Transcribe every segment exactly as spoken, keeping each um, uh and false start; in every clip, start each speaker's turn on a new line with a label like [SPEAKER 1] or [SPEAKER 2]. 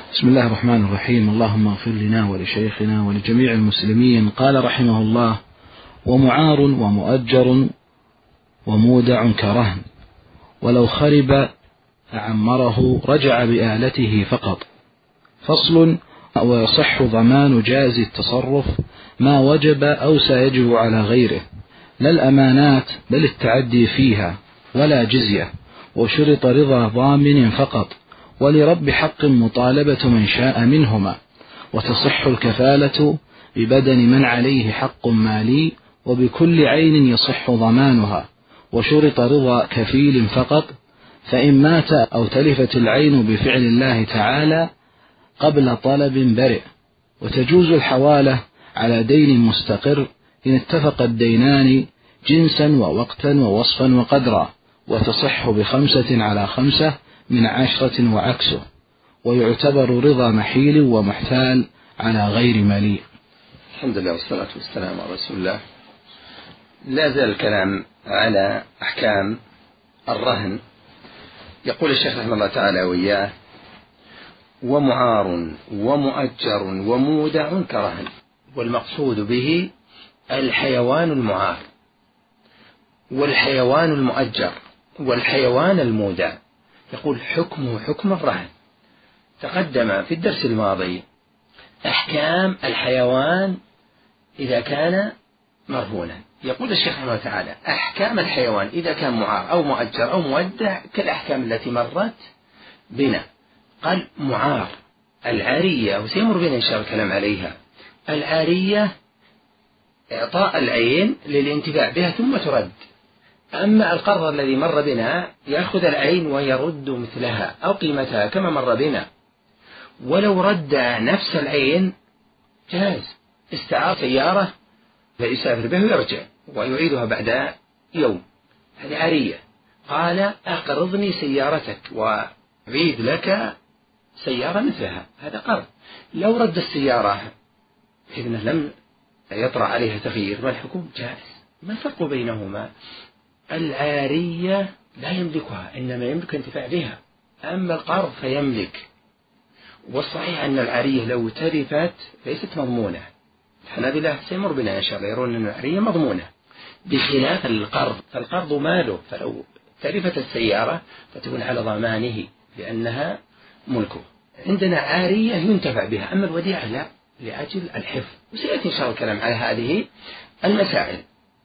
[SPEAKER 1] بسم الله الرحمن الرحيم. اللهم اغفر لنا ولشيخنا ولجميع المسلمين. قال رحمه الله: ومعار ومؤجر ومودع كرهن، ولو خرب أعمره رجع بآلته فقط. فصل: ويصح ضمان جاز التصرف ما وجب أو سيجب على غيره، لا الأمانات بل التعدي فيها، ولا جزية، وشرط رضا ضامن فقط، ولرب حق مطالبة من شاء منهما، وتصح الكفالة ببدن من عليه حق مالي، وبكل عين يصح ضمانها، وشرط رضا كفيل فقط، فإن مات أو تلفت العين بفعل الله تعالى قبل طلب برئ. وتجوز الحوالة على دين مستقر إن اتفق الدينان جنسا ووقتا ووصفا وقدرا، وتصح بخمسة على خمسة من عشرة وعكسه، ويعتبر رضا محيل ومحتال على غير مليء.
[SPEAKER 2] الحمد لله والصلاة والسلام على رسول الله. لا زال الكلام على أحكام الرهن. يقول الشيخ رحمه الله تعالى وإياه: ومعار ومؤجر ومودع كرهن. والمقصود به الحيوان المعار والحيوان المؤجر والحيوان المودع. يقول حكمه حكم الرهن. تقدم في الدرس الماضي أحكام الحيوان إذا كان مرهونا. يقول الشيخ رحمه الله تعالى: أحكام الحيوان إذا كان معار أو مؤجر أو مودع كالأحكام التي مرت بنا. قال: معار العارية، وسيمر بنا إن شاء الله الكلام عليها. العارية إعطاء العين للانتفاع بها ثم ترد. أما القرض الذي مر بنا يأخذ العين ويرد مثلها أو قيمتها كما مر بنا. ولو رد نفس العين جاز. استعار سيارة فيسافر بها ويرجع ويعيدها بعد يوم، هذه عارية. قال: أقرضني سيارتك وأعيد لك سيارة مثلها، هذا قرض. لو رد السيارة إذن لم يطرأ عليها تغيير، ما الحكم؟ جائز. ما الفرق بينهما؟ العارية لا يملكها، إنما يملك انتفاع بها. أما القرض فيملك. والصحيح أن العارية لو تلفت ليست مضمونة. الحنابلة سيمر بنا إن شاء الله يرون أن العارية مضمونة بخلاف القرض، فالقرض ماله، فلو تلفت السيارة فتكون على ضمانه لأنها ملكه. عندنا عارية ينتفع بها، أما الوديعة لا، لأجل الحفظ. وسيأتي إن شاء الله الكلام على هذه المسائل.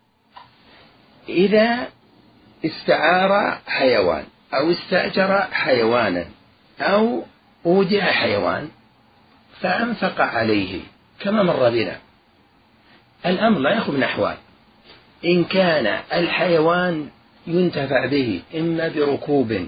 [SPEAKER 2] إذا استعار حيوان أو استأجر حيوانا أو أودع حيوان فأنفق عليه كما مر بنا، الأمر لا يخرج من أحوال. إن كان الحيوان ينتفع به إما بركوب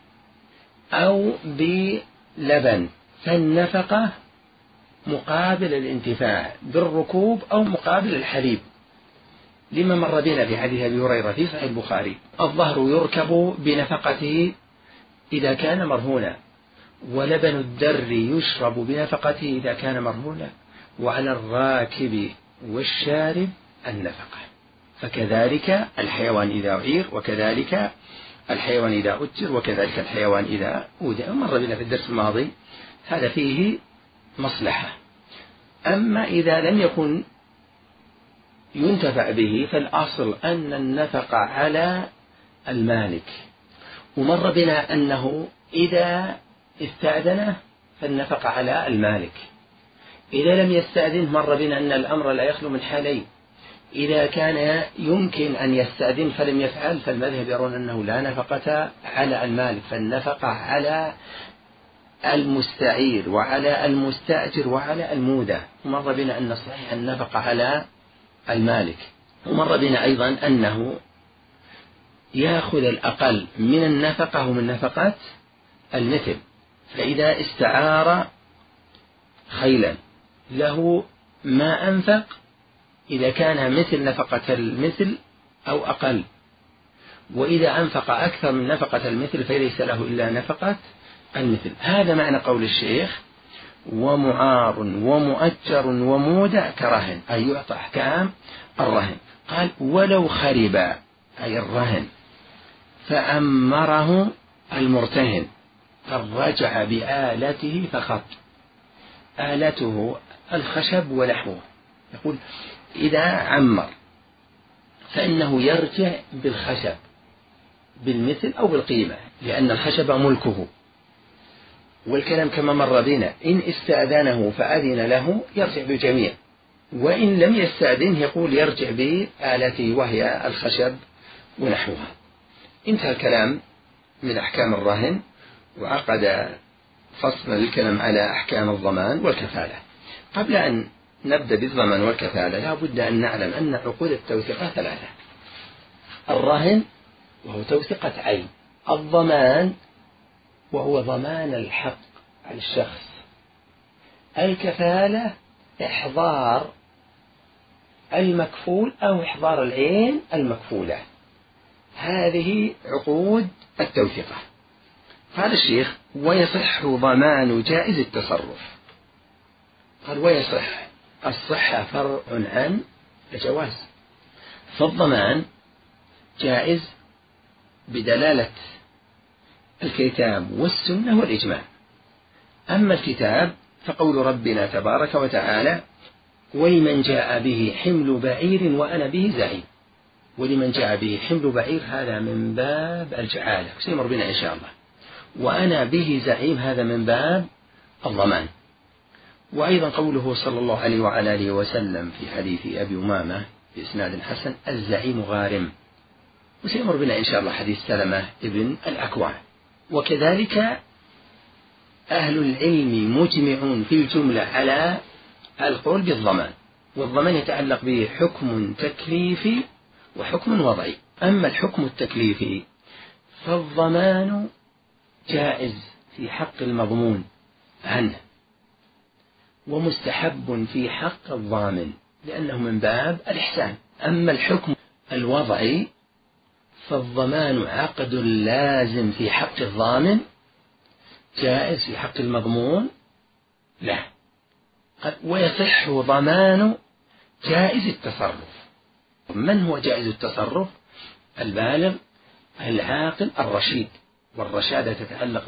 [SPEAKER 2] أو بلبن فالنفقة مقابل الانتفاع بالركوب أو مقابل الحليب، لما مر بنا في حديث أبي هريرة في صحيح البخاري: الظهر يركب بنفقته إذا كان مرهونا، ولبن الدر يشرب بنفقته إذا كان مرهونا، وعلى الراكب والشارب النفقة. فكذلك الحيوان إذا أعير، وكذلك الحيوان إذا أجر، وكذلك الحيوان إذا أودع. مر بنا في الدرس الماضي، هذا فيه مصلحة. أما إذا لم يكن ينتفع به فالأصل أن النفقة على المالك. ومر بنا أنه إذا استأذنه فالنفقة على المالك. إذا لم يستأذن مر بنا أن الأمر لا يخلو من حالين. إذا كان يمكن أن يستأذن فلم يفعل فالمذهب يرون أنه لا نفقة على المالك، فالنفقة على المستعير وعلى المستأجر وعلى المودع. ومر بنا أن صحيح النفقة على المالك. ومر بنا أيضا أنه يأخذ الأقل من النفقة ومن نفقات المثل. فإذا استعار خيلا له ما أنفق إذا كان مثل نفقة المثل أو أقل، وإذا أنفق أكثر من نفقة المثل فليس له إلا نفقة المثل. هذا معنى قول الشيخ: ومعار ومؤجر ومودع كرهن، أي يعطى أحكام الرهن. قال: ولو خرب أي الرهن فأمره المرتهن فرجع بآلته فخط. آلته الخشب ونحوه. يقول إذا عمر فإنه يرجع بالخشب بالمثل أو بالقيمة، لأن الخشب ملكه. والكلام كما مر بنا إن استأذنه فأذن له يرجع بالجميع، وإن لم يستأذنه يقول يرجع بآلته وهي الخشب ونحوها. انتهى الكلام من أحكام الرهن، وعقد فصل الكلام على أحكام الضمان والكفالة. قبل أن نبدأ بالضمان والكفالة لا بد أن نعلم أن عقود التوثيقة ثلاثة: الرهن وهو توثيقة عين، الضمان وهو ضمان الحق على الشخص، الكفالة إحضار المكفول أو إحضار العين المكفولة. هذه عقود التوثيقة. قال الشيخ: ويصح ضمان جائز التصرف. قال ويصح، الصحة فرع عن الجواز، فالضمان جائز بدلالة الكتاب والسنة والإجماع. أما الكتاب فقول ربنا تبارك وتعالى: ولمن جاء به حمل بعير وأنا به زعيم. ولمن جاء به حمل بعير هذا من باب الجعالة، سيمر بنا إن شاء الله. وأنا به زعيم هذا من باب الضمان. وأيضا قوله صلى الله عليه وعلى آله وسلم في حديث أبي أمامة بإسناد حسن: الزعيم غارم. وسيمر بنا إن شاء الله حديث سلمة ابن الأكوع. وكذلك أهل العلم مجمعون في الجملة على القول بالضمان، والضمان يتعلق به حكم تكليفي وحكم وضعي. أما الحكم التكليفي فالضمان جائز في حق المضمون عنه، ومستحب في حق الضامن لأنه من باب الإحسان. أما الحكم الوضعي فالضمان عقد لازم في حق الضامن، جائز في حق المضمون لا. ويصح ضمان جائز التصرف. من هو جائز التصرف؟ البالغ العاقل الرشيد، والرشادة تتعلق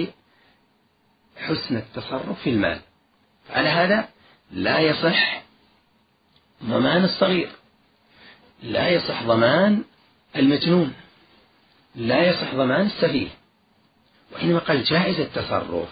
[SPEAKER 2] بحسن التصرف في المال. على هذا لا يصح ضمان الصغير، لا يصح ضمان المجنون، لا يصح ضمان السفيه. وإنما قال جائز التصرف.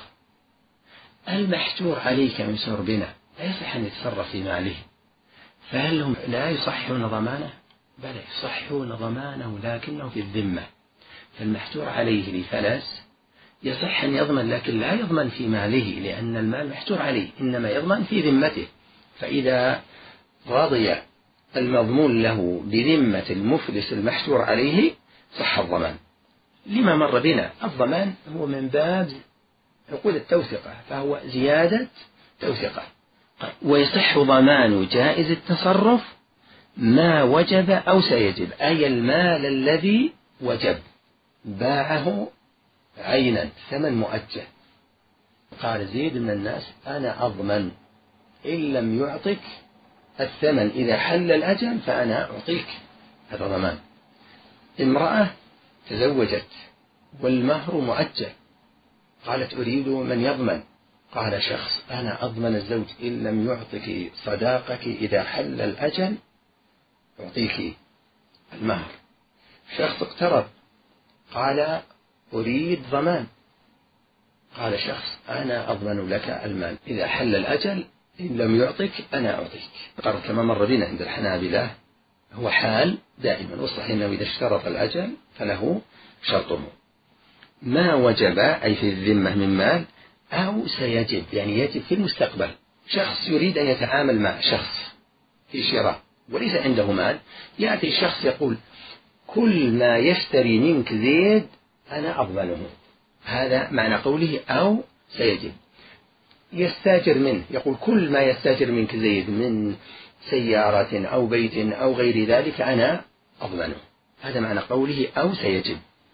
[SPEAKER 2] المحجور عليه كما يشار بنا لا يصح أن يتصرف في ماله، فهل هم لا يصحون ضمانه؟ بل يصحون ضمانه لكنه في الذمة. فالمحجور عليه لفلس يصح أن يضمن، لكن لا يضمن في ماله لأن المال محجور عليه، إنما يضمن في ذمته. فإذا رضي المضمون له بذمة المفلس المحجور عليه صح الضمان. لما مر بنا الضمان هو من باب عقود التوثيقة، فهو زيادة توثيقة. ويصح ضمان جائز التصرف ما وجب أو سيجب، أي المال الذي وجب باعه عينا ثمن مؤجل. قال زيد من الناس: أنا أضمن إن لم يعطك الثمن إذا حل الأجل فأنا أعطيك. هذا ضمان. امرأة تزوجت والمهر مؤجل، قالت: أريد من يضمن. قال شخص: أنا أضمن الزوج إن لم يعطك صداقك إذا حل الأجل أعطيك المهر. شخص اقترض قال: أريد ضمان. قال شخص: أنا أضمن لك المال إذا حل الأجل، إن لم يعطك أنا أعطيك. قرر كما مر بنا عند الحنابلة هو حال دائما، والصحيح أنه إذا اشترط الأجل فله شرطه. ما وجب أي في الذمة من مال أو سيجب يعني يجب في المستقبل. شخص يريد أن يتعامل مع شخص في شراء وليس عنده مال، يأتي الشخص يقول: كل ما يشتري منك زيد أنا أضمنه. هذا معنى قوله أو سيجب. يستاجر منه، يقول: كل ما يستاجر منك زيد من سيارة أو بيت أو غير ذلك أنا أضمنه. هذا معنى قوله أو سيجب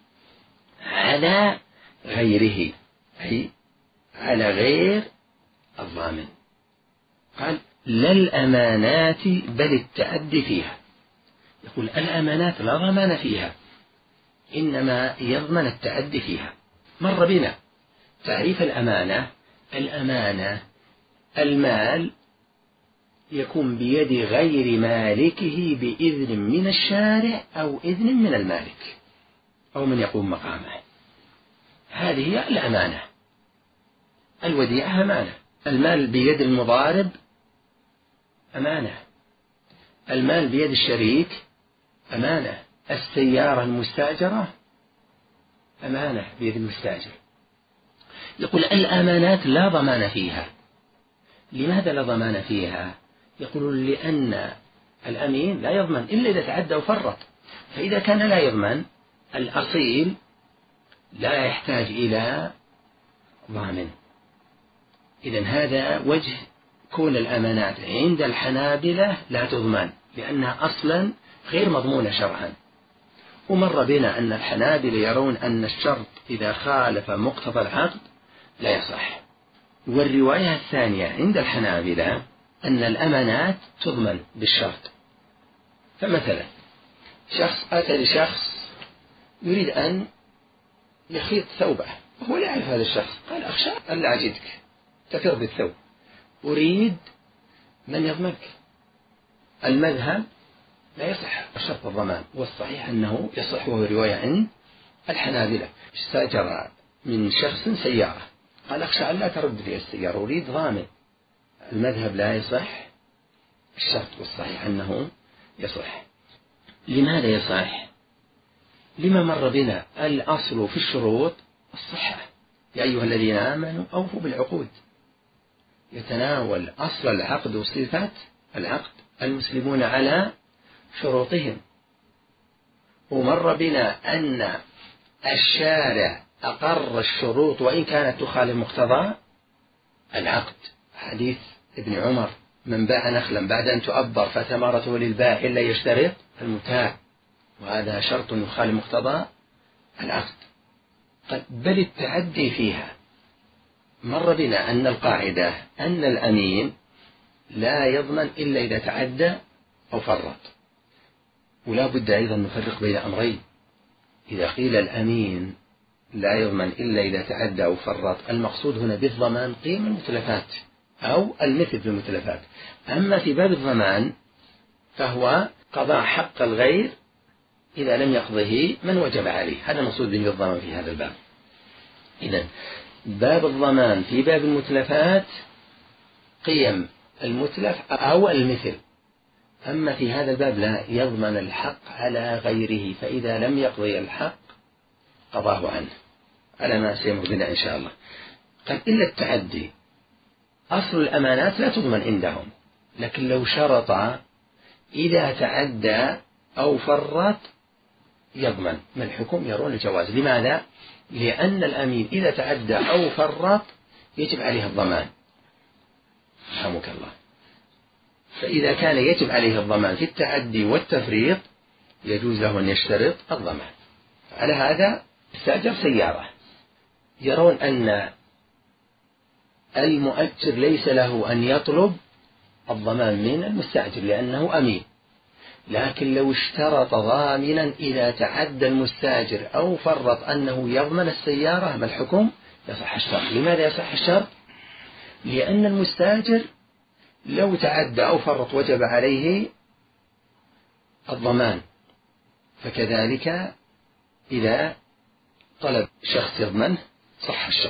[SPEAKER 2] على غيره، أي على غير الضامن. قال: لا الأمانات بل التأدي فيها. يقول الأمانات لا ضمان فيها، إنما يضمن التأدي فيها. مر بنا تعريف الأمانة: الأمانة المال يكون بيد غير مالكه بإذن من الشارع أو إذن من المالك أو من يقوم مقامه. هذه هي الأمانة. الوديعة أمانة. المال بيد المضارب أمانة. المال بيد الشريك أمانة. السيارة المستأجرة أمانة بيد المستأجر. يقول الأمانات لا ضمان فيها. لماذا لا ضمان فيها؟ يقول لأن الأمين لا يضمن إلا إذا تعدى وفرط، فإذا كان لا يضمن الأصيل لا يحتاج إلى ضامن. إذن هذا وجه كون الأمانات عند الحنابلة لا تضمن، لأنها أصلا غير مضمونة شرعا. ومر بنا أن الحنابلة يرون أن الشرط إذا خالف مقتضى العقد لا يصح. والرواية الثانية عند الحنابلة أن الأمانات تضمن بالشرط. فمثلا شخص أتى لشخص يريد أن يخيط ثوبه وهو لا يعرف هذا الشخص، قال أخشى أن لا أجدك تفر بالثوب، أريد من يضمنك. المذهب لا يصح شرط الضمان، والصحيح أنه يصح، وهو رواية عند الحنابلة. استأجر من شخص سيارة، قال أخشى أن لا ترد لي السيارة، أريد ضامن. المذهب لا يصح الشرط، والصحيح أنه يصح. لماذا يصح؟ لما مر بنا الأصل في الشروط الصحة. يا أيها الذين آمنوا أوفوا بالعقود. يتناول أصل العقد وصفات العقد المسلمون على شروطهم. ومر بنا أن الشارع أقر الشروط وإن كانت تخالف مقتضى العقد. حديث ابن عمر: من باع نخلا بعد أن تؤبر فثمرته للبائع إلا يشترط المتاع، وهذا شرط يخالف مقتضى العقد. بل التعدي فيها. مر بنا أن القاعدة أن الأمين لا يضمن إلا إذا تعدى أو فرط. ولا بد أيضا نفرق بين أمرين. إذا قيل الأمين لا يضمن إلا إذا تعدى أو فرط، المقصود هنا بالضمان قيم المتلفات أو المثل في المتلفات. أما في باب الضمان فهو قضاء حق الغير إذا لم يقضه من وجب عليه. هذا المقصود بالضمان في هذا الباب. إذن باب الضمان في باب المتلفات قيم المتلف أو المثل. أما في هذا الباب لا، يضمن الحق على غيره، فإذا لم يقضي الحق قضاه عنه، على ما سيمر بنا إن شاء الله. قال إلا التعدي. أصل الأمانات لا تضمن عندهم، لكن لو شرط إذا تعدى أو فرط يضمن. ما الحكم؟ يرون الجواز. لماذا؟ لأن الأمين إذا تعدى أو فرط يجب عليه الضمان. رحمك الله. فإذا كان يجب عليه الضمان في التعدي والتفريط يجوز له أن يشترط الضمان. على هذا استأجر سيارة، يرون أن المؤجر ليس له أن يطلب الضمان من المستأجر لأنه أمين، لكن لو اشترط ضامنا إذا تعدى المستأجر أو فرط أنه يضمن السيارة، ما الحكم؟ يصح الشرط. لماذا يصح الشرط؟ لأن المستأجر لو تعدى أو فرط وجب عليه الضمان، فكذلك إذا طلب شخص يضمنه صح الشرط.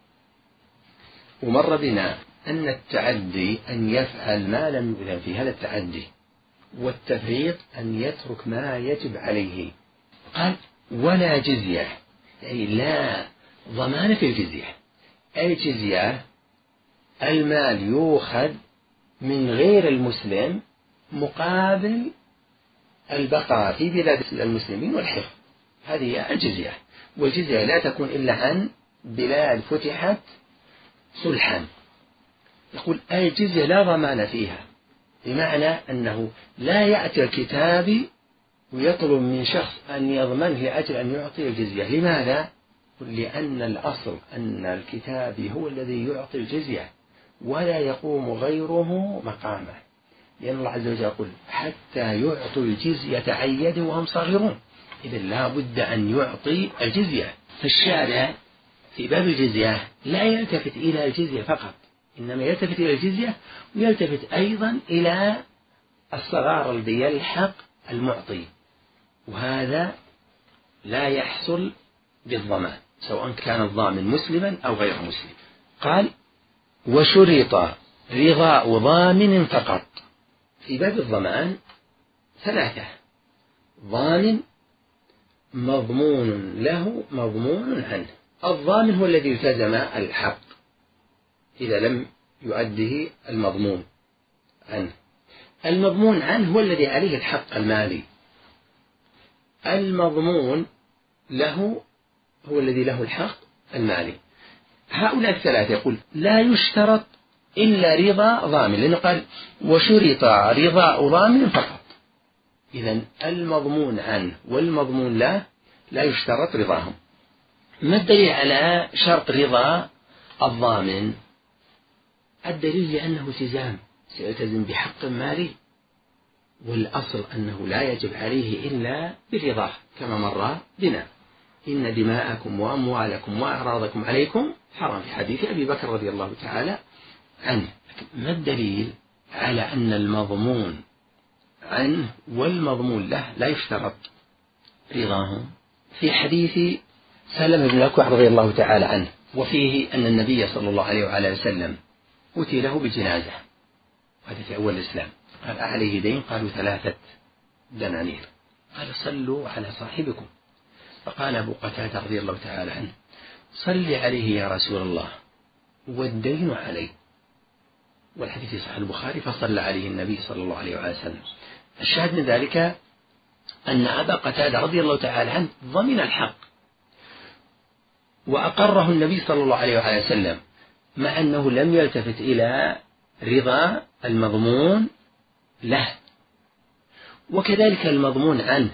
[SPEAKER 2] ومر بنا أن التعدي أن يفعل ما لم يؤذن في هذا التعدي، والتفريط أن يترك ما يجب عليه. قال ولا جزية، أي لا ضمان في الجزية. الجزية المال يؤخذ من غير المسلم مقابل البقاء في بلاد المسلمين والحفظ، هذه الجزية. والجزية لا تكون إلا عن بلاد فتحت صلحا. يقول الجزية لا ضمان فيها، بمعنى أنه لا يأتي الكتابي ويطلب من شخص أن يضمنه لأجل أن يعطي الجزية. لماذا؟ لأن الأصل أن الكتابي هو الذي يعطي الجزية ولا يقوم غيره مقامه، لأن الله عز وجل يقول حتى يعطوا الجزية عن يد وهم صاغرون. إذا لا بد أن يعطي الجزية. فالشارع في باب الجزية لا يلتفت إلى الجزية فقط، إنما يلتفت إلى الجزية، ويلتفت أيضا إلى الصغار الذي يلحق المعطي، وهذا لا يحصل بالضمان سواء كان الضامن مسلما أو غير مسلم. قال: وشرط رضاء ضامن فقط. في باب الضمان ثلاثة: ضامن، مضمون له، مضمون عنه. الضامن هو الذي التزم الحق إذا لم يؤده المضمون عنه. المضمون عنه هو الذي عليه الحق المالي. المضمون له هو الذي له الحق المالي. هؤلاء الثلاثة يقول لا يشترط إلا رضا ضامن، لأنه قال: وشرط رضاء ضامن فقط. إذن المضمون عنه والمضمون له لا يشترط رضاهم. ما الدليل على شرط رضا الضامن؟ الدليل لأنه التزام، سيلتزم بحق مالي، والأصل أنه لا يجب عليه إلا برضاه، كما مر بنا: إن دماءكم وأموالكم وأعراضكم عليكم حرام، في حديث أبي بكر رضي الله تعالى عنه. ما الدليل على أن المضمون عنه والمضمون له لا يشترط رضاهم؟ في حديث سلم بن الأكوع رضي الله تعالى عنه، وفيه أن النبي صلى الله عليه وعلى وسلم أتي له بجنازة، وهذا في أول الإسلام. قال: أعليه دين؟ قالوا: ثلاثة دنانير. قال: صلوا على صاحبكم. فقال أبو قتادة رضي الله تعالى عنه: صل عليه يا رسول الله والدين عليه. والحديث في صحيح البخاري: فصلى عليه النبي صلى الله عليه وسلم. الشاهد من ذلك أن أبا قتادة رضي الله تعالى عنه ضمن الحق وأقره النبي صلى الله عليه وسلم، مع أنه لم يلتفت إلى رضا المضمون له. وكذلك المضمون عنه،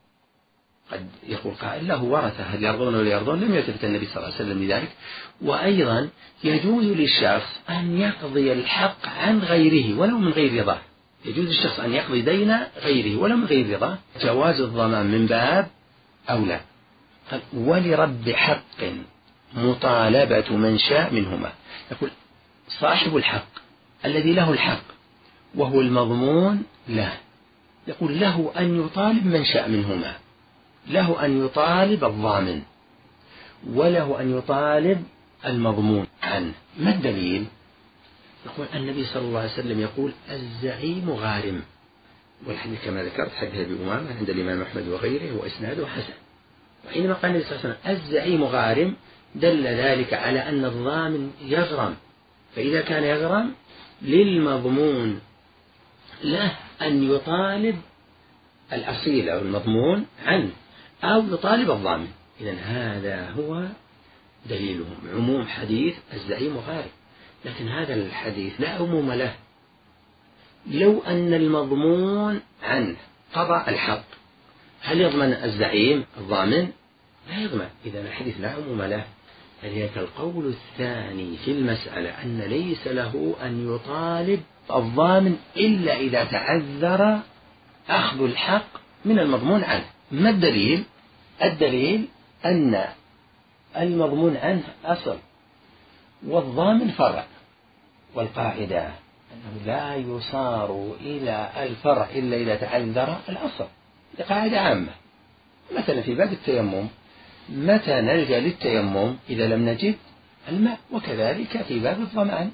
[SPEAKER 2] قد يقول قائل: له ورثة هل يرضون ولا يرضون؟ لم يلتفت النبي صلى الله عليه وسلم لذلك. وأيضا يجوز للشخص أن يقضي الحق عن غيره ولو من غير رضاه. يجوز للشخص أن يقضي دين غيره ولو من غير رضاه. جواز الضمان من باب أولى. قال: ولرب حق مطالبة من شاء منهما. يقول صاحب الحق الذي له الحق وهو المضمون له، يقول له أن يطالب من شاء منهما، له أن يطالب الضامن وله أن يطالب المضمون عنه. ما الدليل؟ يقول النبي صلى الله عليه وسلم يقول: الزعيم غارم. والحديث كما ذكرت حديث أبي أمامة عند الإمام أحمد وغيره وإسناده حسن. وحينما قال النبي صلى الله عليه وسلم الزعيم غارم دل ذلك على أن الضامن يغرم، فإذا كان يغرم للمضمون له أن يطالب الأصيل أو المضمون عنه أو يطالب الضامن. إذن هذا هو دليلهم، عموم حديث الزعيم غارم. لكن هذا الحديث لا عموم له. لو أن المضمون عنه قضى الحق، هل يضمن الزعيم الضامن؟ لا يضمن. إذا الحديث لا عموم له. فلذلك القول الثاني في المسألة أن ليس له أن يطالب الضامن إلا إذا تعذر أخذ الحق من المضمون عنه. ما الدليل؟ الدليل أن المضمون عنه أصل والضامن فرع، والقاعدة أنه لا يصار إلى الفرع إلا إذا تعذر الأصل. هذه قاعدة عامة. مثلا في باب التيمم، متى نلجأ للتيمم؟ إذا لم نجد الماء. وكذلك في باب الضمان،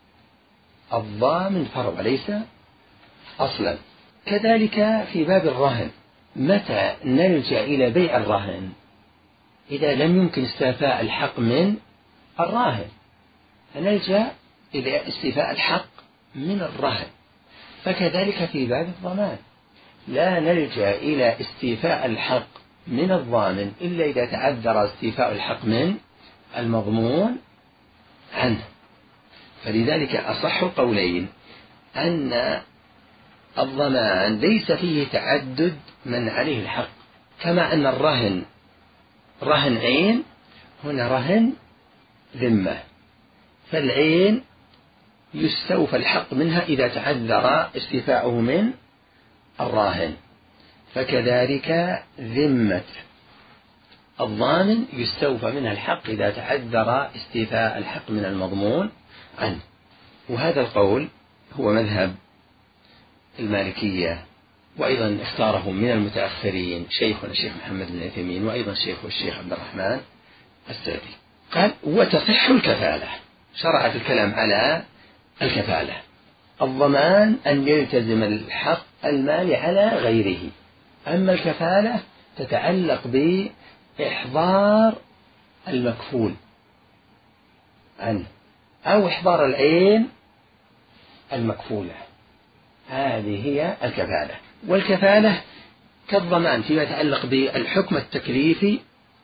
[SPEAKER 2] الضامن فرع وليس أصلا. كذلك في باب الرهن، متى نلجأ إلى بيع الرهن؟ إذا لم يمكن استيفاء الحق من الراهن، فنلجأ إلى استيفاء الحق من الرهن. فكذلك في باب الضمان، لا نلجأ إلى استيفاء الحق من الضامن إلا إذا تعذر استيفاء الحق من المضمون عنه. فلذلك أصح القولين أن الضمان ليس فيه تعدد من عليه الحق، كما أن الرهن رهن عين، هنا رهن ذمة، فالعين يستوفى الحق منها إذا تعذر استيفاؤه من الراهن. فكذلك ذمة الضامن يستوفى منها الحق إذا تعذر استيفاء الحق من المضمون عنه. وهذا القول هو مذهب المالكية، وأيضا اختاره من المتأخرين شيخنا الشيخ محمد بن عثيمين، وأيضا شيخه الشيخ عبد الرحمن السعدي. قال وتصح الكفالة، شرعت الكلام على الكفالة. الضمان أن يلتزم الحق المالي على غيره، أما الكفالة تتعلق بإحضار المكفول عنه أو إحضار العين المكفولة، هذه هي الكفالة. والكفالة كالضمان فيما يتعلق بالحكم التكليفي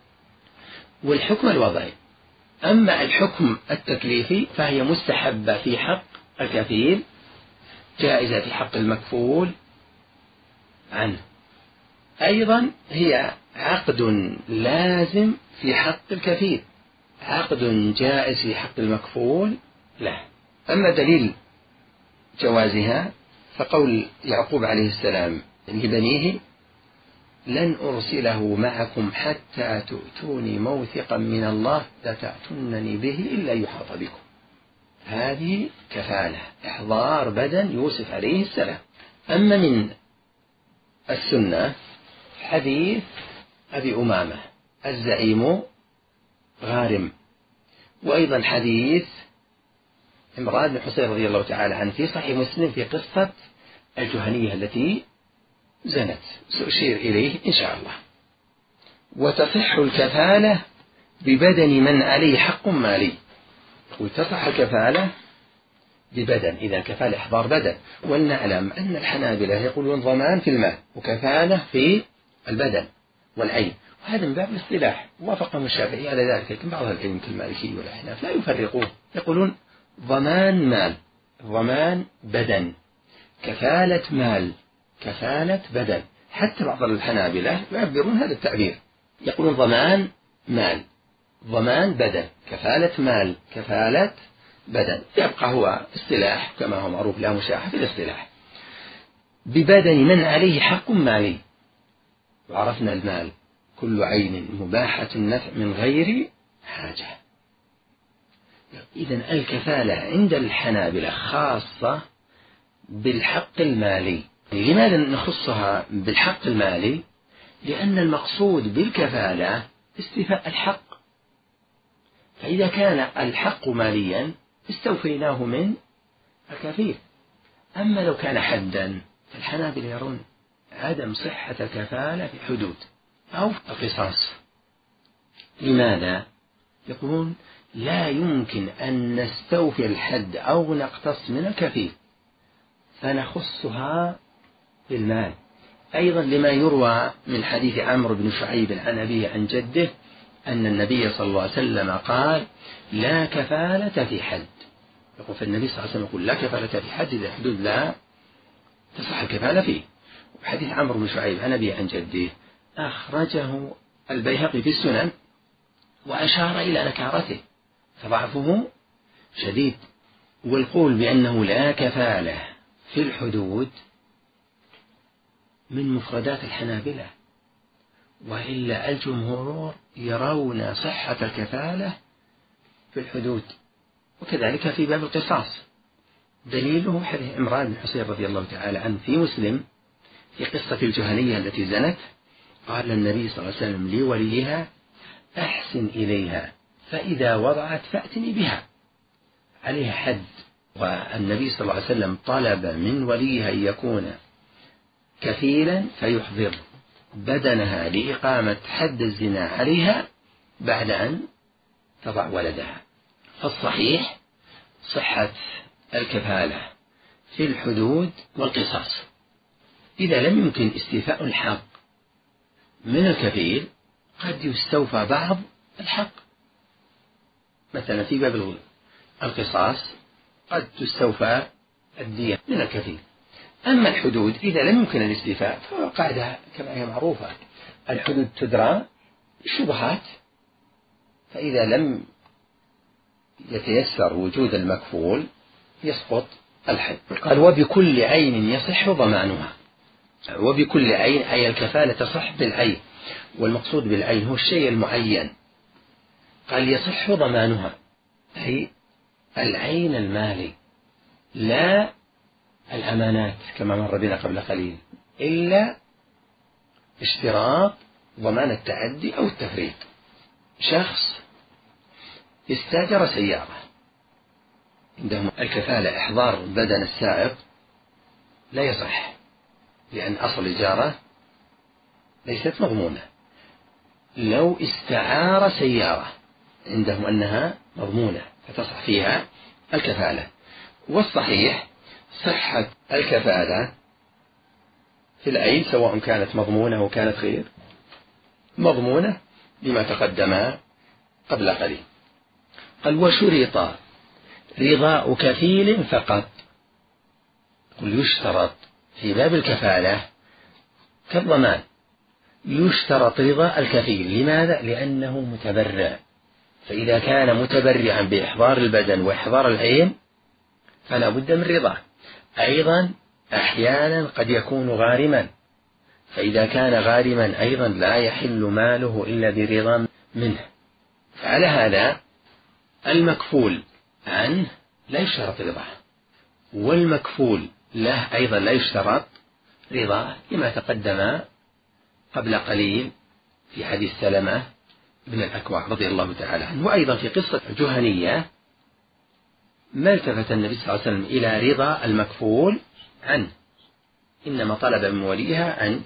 [SPEAKER 2] والحكم الوضعي. أما الحكم التكليفي فهي مستحبة في حق الكفيل، جائزة في حق المكفول عنه. أيضا هي عقد لازم في حق الكفيل، عقد جائز في حق المكفول له. أما دليل جوازها فقول يعقوب عليه السلام لبنيه لن أرسله معكم حتى تؤتوني موثقا من الله لتأتونني به إلا يحاط بكم. هذه كفالة، إحضار بدن يوسف عليه السلام. أما من السنة حديث أبي أمامة الزعيم غارم، وأيضا حديث عمران بن حسين رضي الله تعالى عنه في صحيح مسلم في قصة الجهنية التي زنت، سأشير إليه إن شاء الله. وتصح الكفالة ببدن من عليه حق مالي، وتصح الكفالة ببدن إذا كفالة إحضار بدن. ولنعلم أن الحنابلة يقولون ضمان في المال وكفالة في البدن والعين، وهذا من باب الاصطلاح، وافقهم الشافعي على ذلك، لكن بعض العلم كالمالكي والأحناف لا يفرقون، يقولون ضمان مال، ضمان بدن، كفالة مال، كفالة بدن. حتى بعض الحنابلة يعبرون هذا التعبير، يقولون ضمان مال، ضمان بدن، كفالة مال، كفالة بدن. يبقى هو اصطلاح كما هو معروف، لا مشاحة في الاصطلاح. ببدن من عليه حق مالي، وعرفنا المال كل عين مباحة النفع من غير حاجة. إذن الكفالة عند الحنابلة خاصة بالحق المالي. لماذا نخصها بالحق المالي؟ لأن المقصود بالكفالة استيفاء الحق، فإذا كان الحق ماليا استوفيناه من الكفيل. أما لو كان حدا فالحنابلة يرون عدم صحة الكفالة في حدود أو القصاص. لماذا؟ يقولون لا يمكن أن نستوفي الحد أو نقتص من الكفيل فنخصها بالمال. أيضا لما يروى من حديث عمرو بن شعيب عن أبيه عن جده أن النبي صلى الله عليه وسلم قال لا كفالة في حد. يقول فالنبي صلى الله عليه وسلم يقول لا كفالة في حد إذا حدود لا تصح الكفالة فيه. وحديث عمرو بن شعيب عن أبيه عن جده أخرجه البيهقي في السنن وأشار إلى نكارته فضعفه شديد. والقول بأنه لا كفالة في الحدود من مفردات الحنابلة، وإلا الجمهور يرون صحة الكفالة في الحدود، وكذلك في باب القصاص. دليله حديث عمران بن حسين رضي الله تعالى عنه في مسلم في قصة الجهنية التي زنت، قال النبي صلى الله عليه وسلم لوليها أحسن إليها فإذا وضعت فأتني بها، عليها حد. والنبي صلى الله عليه وسلم طلب من وليها أن يكون كفيلا فيحضر بدنها لإقامة حد الزنا عليها بعد أن تضع ولدها. فالصحيح صحة الكفالة في الحدود والقصاص. إذا لم يمكن استيفاء الحق من الكفيل قد يستوفى بعض الحق، مثلا في باب القصاص قد تستوفى الدية من الكفيل. أما الحدود إذا لم يمكن الاستيفاء فقاعدة كما هي معروفة، الحدود تدرى الشبهات، فإذا لم يتيسر وجود المكفول يسقط الحد. قال وبكل عين يصح ضمانها. وبكل عين أي الكفالة تصح بالعين، والمقصود بالعين هو الشيء المعين. قال يصح ضمانها أي العين المالي، لا الأمانات كما مر بنا قبل قليل، إلا اشتراط ضمان التعدي أو التفريط. شخص استاجر سيارة، عندهم الكفالة إحضار بدن السائق لا يصح، لأن أصل الإجارة ليست مضمونة. لو استعار سيارة عندهم أنها مضمونة فتصح فيها الكفالة. والصحيح صحة الكفالة في العين سواء كانت مضمونة أو كانت غير مضمونة لما تقدم قبل قليل. قال وشرط رضاء كفيل فقط. قل يشترط في باب الكفالة كالضمان يشترط رضاء الكفيل. لماذا؟ لأنه متبرع، فإذا كان متبرعا بإحضار البدن وإحضار العين فلا بد من رضاه. أيضا أحيانا قد يكون غارما، فإذا كان غارما أيضا لا يحل ماله إلا برضا منه. فعلى هذا المكفول عنه لا يشترط رضاه، والمكفول له أيضا لا يشترط رضاه، لما تقدم قبل قليل في حديث سلمة بن الأكوع رضي الله تعالى عنه. وأيضا في قصة جهنية ما التفت النبي صلى الله عليه وسلم إلى رضا المكفول عنه، إنما طلب من وليها أن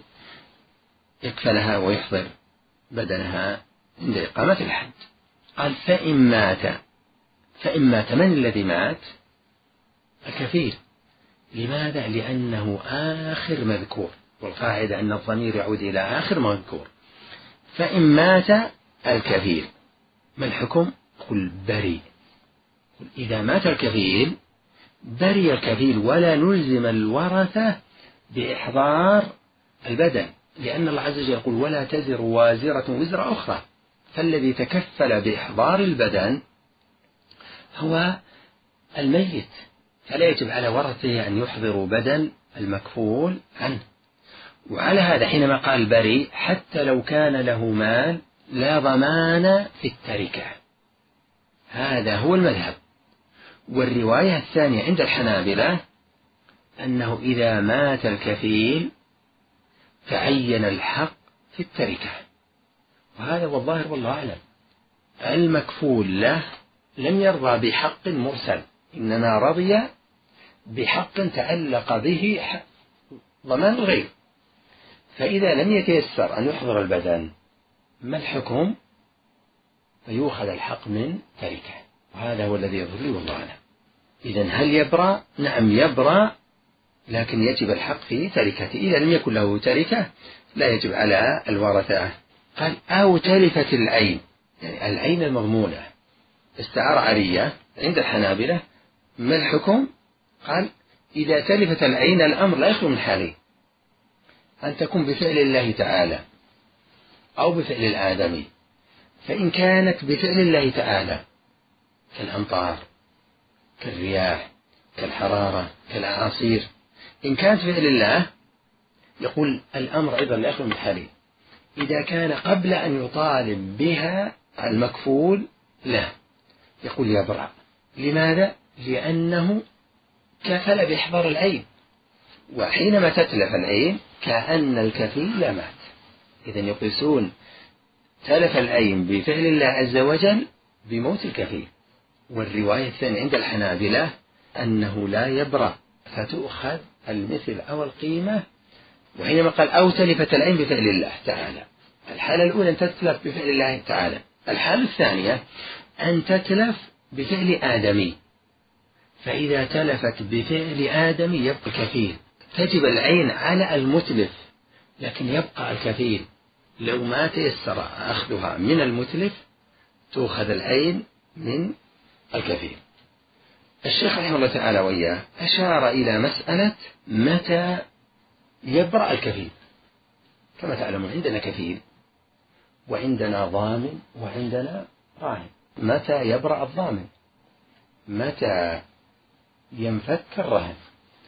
[SPEAKER 2] يكفلها ويحضر بدنها عند إقامة الحد. قال فإن مات فإن مات من الذي مات؟ الكفيل. لماذا؟ لأنه آخر مذكور، والقاعدة أن الضمير يعود إلى آخر مذكور. فإن مات الكفيل ما الحكم؟ قل بري. قل إذا مات الكفيل بري الكفيل، ولا نلزم الورثة بإحضار البدن، لأن الله عز وجل يقول ولا تزر وازرة وزر أخرى. فالذي تكفل بإحضار البدن هو الميت، فلا يجب على ورثته أن يحضروا بدن المكفول عنه. وعلى هذا حينما قال بري حتى لو كان له مال لا ضمان في التركة، هذا هو المذهب. والرواية الثانية عند الحنابلة أنه إذا مات الكفيل تعين الحق في التركة، وهذا هو الظاهر والله أعلم. المكفول له لم يرضى بحق مرسل، إنما رضي بحق تعلق به ضمان الغير. فإذا لم يتيسر أن يحضر البدن ما الحكم؟ فيؤخذ الحق من تركه، وهذا هو الذي يظهر لي والله أعلم. إذن هل يبرأ؟ نعم يبرأ، لكن يجب الحق في تركته. إذا لم يكن له تركة لا يجب على الورثة. قال أو تلفت العين، يعني العين المضمونة، استعار عرية عند الحنابلة ما الحكم؟ قال إذا تلفت العين الأمر لا يخلو من حالين، أن تكون بفعل الله تعالى أو بفعل الآدمي. فإن كانت بفعل الله تعالى كالأمطار كالرياح كالحرارة كالأعاصير، إن كانت بفعل الله يقول الأمر أيضا لا يخلو من حالين. إذا كان قبل أن يطالب بها المكفول له يقول يبرأ. لماذا؟ لأنه كفل بإحضار العين، وحينما تتلف العين كأن الكفيل لا مات. إذن يقيسون تلف العين بفعل الله عز وجل بموت الكفيل. والرواية الثانية عند الحنابلة أنه لا يبرأ، فتؤخذ المثل أو القيمة. وحينما قال أو تلفت العين بفعل الله تعالى، الحالة الأولى أن تتلف بفعل الله تعالى، الحالة الثانية أن تتلف بفعل آدمي. فإذا تلفت بفعل آدمي يبقى الكفيل، تجب العين على المتلف لكن يبقى الكفيل. لو ما تيسر أخذها من المتلف تأخذ العين من الكفيل. الشيخ رحمه الله تعالى وإياه أشار إلى مسألة متى يبرأ الكفيل. كما تعلمون عندنا كفيل وعندنا ضامن وعندنا راهن. متى يبرأ الضامن؟ متى ينفك الرهن؟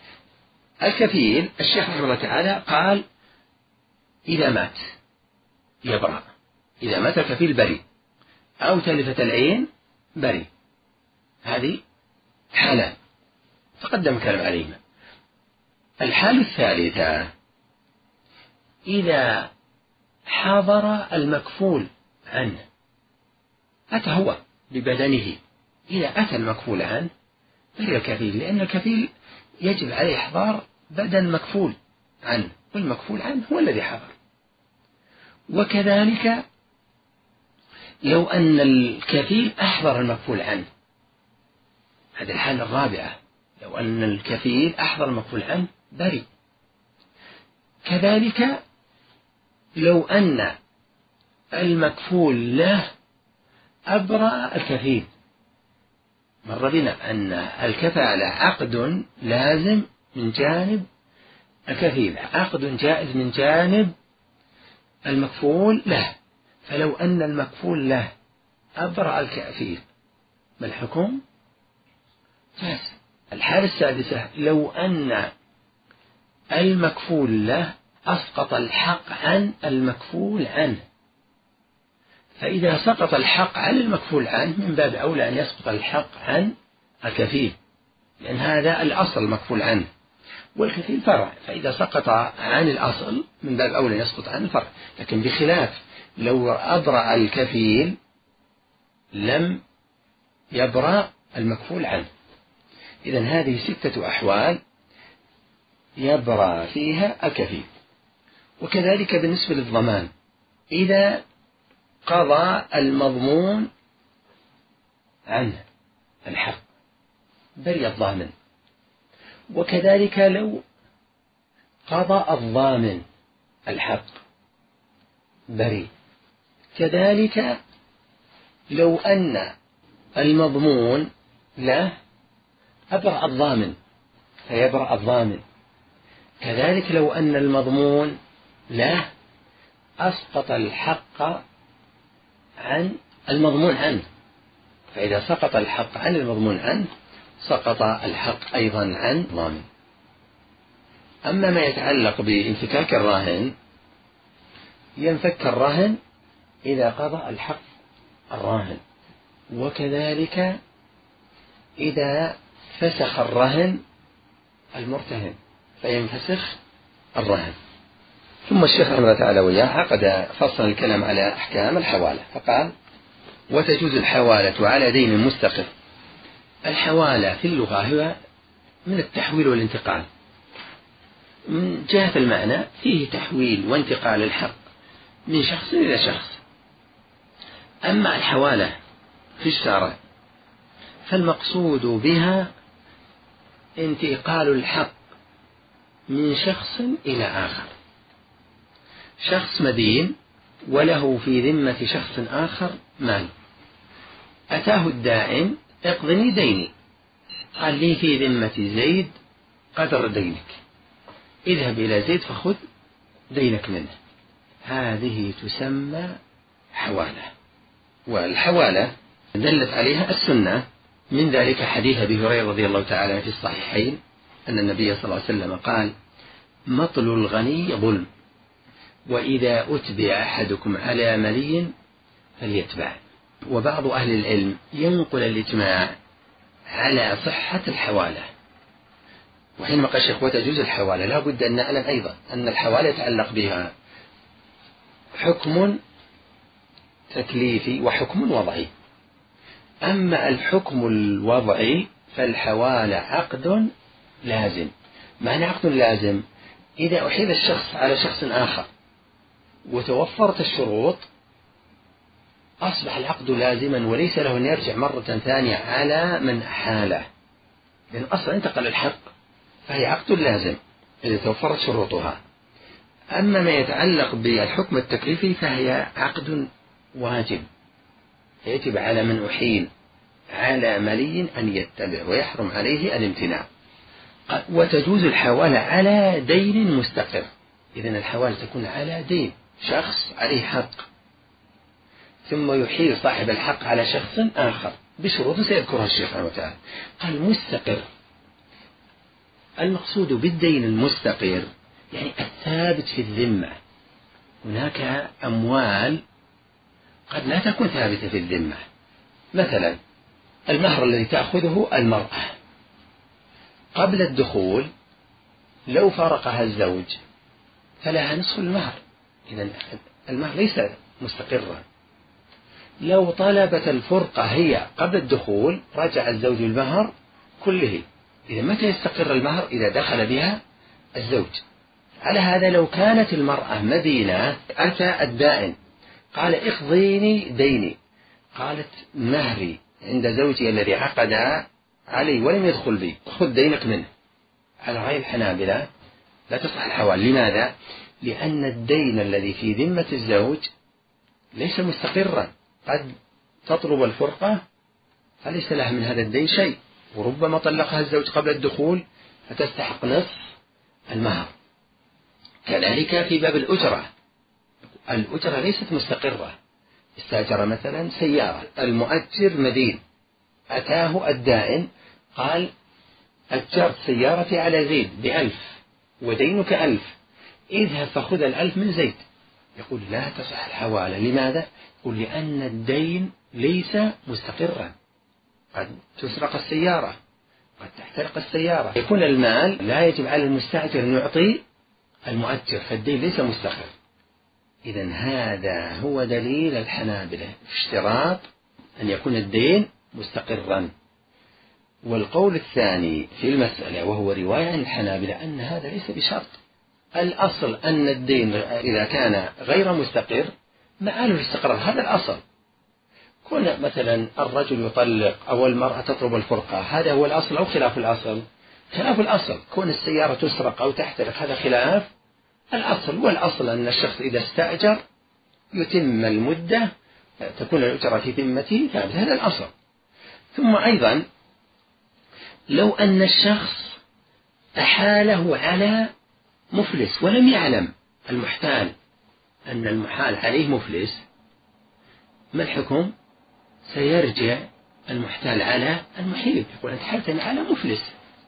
[SPEAKER 2] الكفيل الشيخ رحمه الله تعالى قال إذا مات يبرأ، إذا مات الكفيل بري، أو تلفت العين بري، هذه حالة. تقدم كلام عليهما. الحالة الثالثة إذا حضر المكفول عنه، أتى هو ببدنه، إذا أتى المكفول عنه برئ الكفيل، لأن الكفيل يجب عليه إحضار بدن مكفول عنه، والمكفول عنه هو الذي حضر. وكذلك لو أن الكفيل أحضر المكفول عنه، هذه الحالة الرابعة، لو أن الكفيل أحضر المكفول عنه برئ. كذلك لو أن المكفول له أبرأ الكفيل. مر بنا أن الكفالة عقد لازم من جانب الكفيل، عقد جائز من جانب المكفول له، فلو أن المكفول له أبرأ الكفيل ما الحكم؟ جاز. الحالة السادسة لو أن المكفول له أسقط الحق عن المكفول عنه، فإذا سقط الحق عن المكفول عنه من باب أولى أن يسقط الحق عن الكفيل، لأن هذا الأصل المكفول عنه، والكفيل فرع، فإذا سقط عن الأصل من باب أولى يسقط عن الفرع. لكن بخلاف لو أبرأ الكفيل لم يبرأ المكفول عنه. إذن هذه ستة أحوال يبرأ فيها الكفيل. وكذلك بالنسبة للضمان، إذا قضى المضمون عنه الحق برئ الضامن. وكذلك لو قضى الضامن الحق برئ. كذلك لو أن المضمون له أبرأ الضامن فيبرأ الضامن. كذلك لو أن المضمون له أسقط الحق عن المضمون عنه، فإذا سقط الحق عن المضمون عنه سقط الحق أيضا عن الضامن. أما ما يتعلق بانفكاك الراهن، ينفك الرهن إذا قضى الحق الراهن، وكذلك إذا فسخ الرهن المرتهن فينفسخ الرهن. ثم الشيخ رحمه الله تعالى وياه عقد فصل الكلام على أحكام الحوالة، فقال: وتجوز الحوالة على دين مستقر. الحوالة في اللغة هي من التحويل والانتقال. من جهة المعنى فيه تحويل وانتقال الحق من شخص إلى شخص. أما الحوالة في الشرع فالمقصود بها انتقال الحق من شخص إلى آخر. شخص مدين وله في ذمة شخص آخر مال، أتاه الدائن: اقضني ديني. قال: لي في ذمة زيد قدر دينك، اذهب إلى زيد فخذ دينك منه. هذه تسمى حوالة. والحوالة دلت عليها السنة، من ذلك حديث أبي هريرة رضي الله تعالى في الصحيحين أن النبي صلى الله عليه وسلم قال: مطل الغني ظلم، وإذا أتبع أحدكم على ملي فليتبع. وبعض أهل العلم ينقل الإجماع على صحة الحوالة. وحينما قال الشيخ وتجوز الحوالة لا بد أن نعلم أيضا أن الحوالة يتعلق بها حكم تكليفي وحكم وضعي. أما الحكم الوضعي فالحوالة عقد لازم. معنى عقد لازم: إذا أحيل الشخص على شخص آخر وتوفرت الشروط أصبح العقد لازما، وليس له أن يرجع مرة ثانية على من أحاله، لأن أصلا انتقل الحق، فهي عقد لازم إذا توفرت شروطها. أما ما يتعلق بالحكم التكليفي فهي عقد واجب، يجب على من أحيل على ملي أن يتبع ويحرم عليه الامتناع. وتجوز الحوالة على دين مستقر. إذن الحوالة تكون على دين، شخص عليه حق ثم يحيل صاحب الحق على شخص آخر بشروط سيذكرها الشيخ رحمه الله تعالى. قال: مستقر. المقصود بالدين المستقر يعني الثابت في الذمة. هناك أموال قد لا تكون ثابتة في الذمة، مثلا المهر الذي تأخذه المرأة قبل الدخول لو فارقها الزوج فلها نصف المهر، إذن المهر ليس مستقرا. لو طلبت الفرقة هي قبل الدخول رجع الزوج المهر كله. إذا متى يستقر المهر؟ إذا دخل بها الزوج. على هذا لو كانت المرأة مدينة أتى الدائن قال اقضيني ديني، قالت مهري عند زوجي الذي عقد علي ولم يدخل بي، خذ دينك منه. على رأي الحنابلة لا تصح الحوال. لماذا؟ لأن الدين الذي في ذمة الزوج ليس مستقرا، قد تطلب الفرقة فليس لها من هذا الدين شيء، وربما طلقها الزوج قبل الدخول فتستحق نصف المهر. كذلك في باب الأجرة، الأجرة ليست مستقرة. استأجر مثلا سيارة، المؤجر مدين، أتاه الدائن قال أجرت سيارتي على زيد بألف ودينك ألف، اذهب فخذ الألف من زيد. يقول لا تصح الحوالة. لماذا؟ يقول لأن الدين ليس مستقرا، قد تسرق السيارة، قد تحترق السيارة، يكون المال لا يجب على المستأجر أن يعطي المؤجر، فالدين ليس مستقر. إذن هذا هو دليل الحنابلة في اشتراط أن يكون الدين مستقرا. والقول الثاني في المسألة وهو رواية عن الحنابلة أن هذا ليس بشرط. الأصل أن الدين إذا كان غير مستقر معاله الاستقرار، هذا الأصل. كون مثلا الرجل يطلق أو المرأة تطلب الفرقة، هذا هو الأصل أو خلاف الأصل؟ خلاف الأصل. كون السيارة تسرق أو تحترق هذا خلاف الأصل. والأصل أن الشخص إذا استأجر يتم المدة، تكون الأجرة في ذمته ثابت، هذا الأصل. ثم أيضا لو أن الشخص أحاله على مفلس ولم يعلم المحتال أن المحال عليه مفلس، ما الحكم؟ سيرجع المحتال على المحيل، يقول أنت حالتني على مفلس،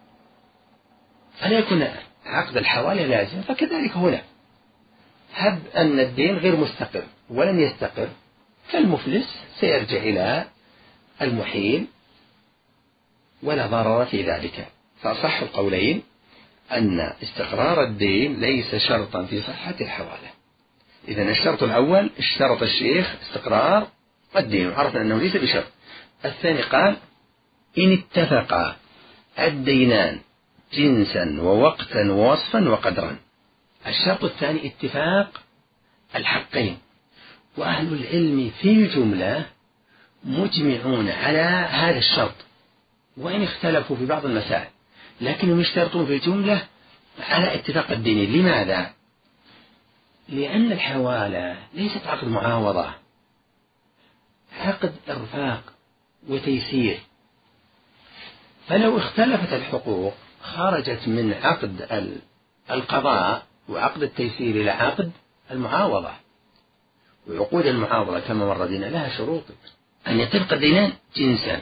[SPEAKER 2] فلا يكون عقد الحوالة لازم. فكذلك هنا هب أن الدين غير مستقر ولم يستقر، فالمفلس سيرجع إلى المحيل ولا ضرر في ذلك. فأصح القولين أن استقرار الدين ليس شرطا في صحة الحوالة. إذن الشرط الأول اشترط الشيخ استقرار الدين وعرفنا أنه ليس بشرط. الثاني قال إن اتفقا الدينان جنسا ووقتا ووصفا وقدرا. الشرط الثاني اتفاق الحقين، وأهل العلم في الجملة مجمعون على هذا الشرط، وإن اختلفوا في بعض المسائل لكنهم يشترطون في الجملة على اتفاق الدين. لماذا؟ لأن الحوالة ليست عقد معاوضة، عقد إرفاق وتيسير. فلو اختلفت الحقوق خرجت من عقد القضاء وعقد التيسير إلى عقد المعاوضة. وعقود المعاوضة كما مر بنا لها شروط، أن يتفق الدينان جنسا،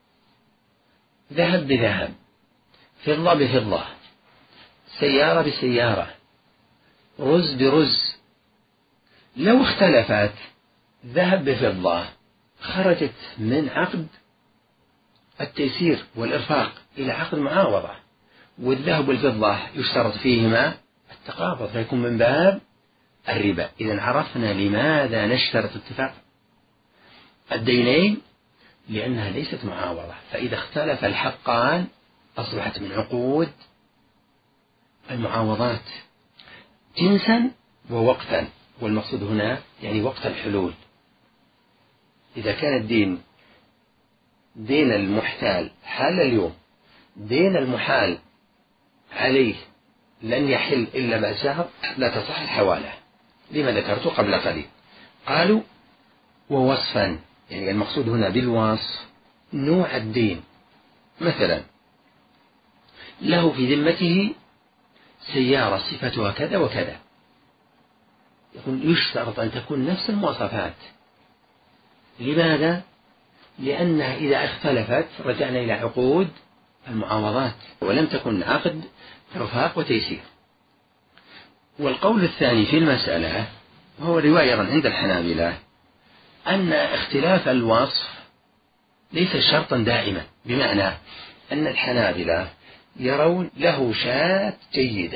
[SPEAKER 2] ذهب بذهب، فضة بفضة، سيارة بسيارة، رز برز. لو اختلفت ذهب بفضة خرجت من عقد التيسير والإرفاق إلى عقد المعاوضة، والذهب والفضة يشترط فيهما التقابض فيكون من باب الربا. إذن عرفنا لماذا نشترط اتفاق الدينين، لأنها ليست معاوضة. فإذا اختلف الحقان أصبحت من عقود المعاوضات جنسا ووقتا. والمقصود هنا يعني وقت الحلول. إذا كان الدين دين المحتال حال اليوم، دين المحال عليه لن يحل إلا بعد شهر، لا تصح الحوالة لما ذكرت قبل قليل. قالوا ووصفا، يعني المقصود هنا بالوصف نوع الدين. مثلا له في ذمته سيارة صفتها كذا وكذا، يقول يشترط أن تكون نفس المواصفات. لماذا؟ لأنها إذا اختلفت رجعنا إلى عقود المعاوضات ولم تكن عقد رفاق وتيسير. والقول الثاني في المسألة وهو رواية عند الحنابلة أن اختلاف الوصف ليس شرطا دائما، بمعنى أن الحنابلة يرون له شاة جيدة،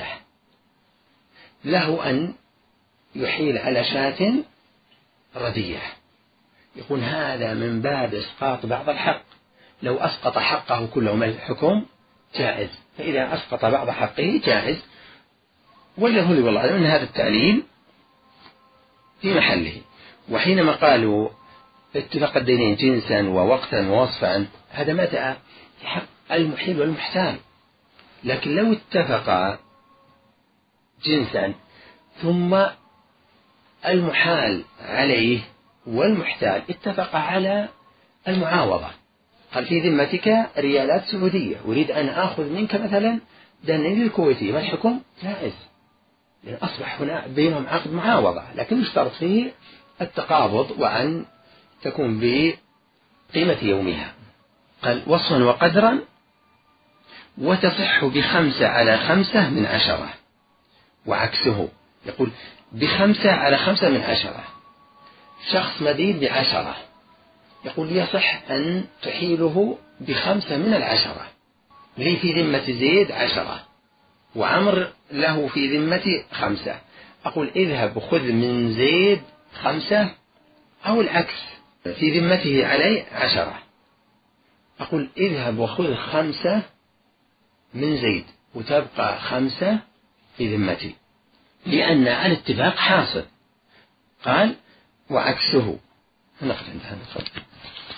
[SPEAKER 2] له أن يحيل على شاة ردية، يقول هذا من باب إسقاط بعض الحق، لو أسقط حقه كله من الحكم جائز، فإذا أسقط بعض حقه جائز. وله لي والله أن هذا التعليل في محله. وحينما قالوا اتفاق الدينين جنسا ووقتا ووصفا، هذا متى في حق المحيل والمحتال، لكن لو اتفق جنسا ثم المحال عليه والمحتال اتفق على المعاوضة، قال في ذمتك ريالات سعودية، أريد أن آخذ منك مثلا دنانير الكويتية، ما الحكم؟ جائز، لأن أصبح هنا بينهم عقد معاوضة، لكن يشترط فيه التقابض وأن تكون بقيمة يومها. قال وصفا وقدرا، وتصح بخمسة على خمسة من عشرة، وعكسه يقول بخمسة على خمسة من عشرة، شخص مدين بعشرة، يقول يصح أن تحيله بخمسة من العشرة، لي في ذمة زيد عشرة وعمر له في ذمة خمسة، أقول اذهب خذ من زيد خمسة، أو العكس في ذمته علي عشرة، أقول اذهب وخذ خمسة من زيد وتبقى خمسة في ذمتي، لأن الاتفاق حاصل. قال وعكسه. نقف عند هذا.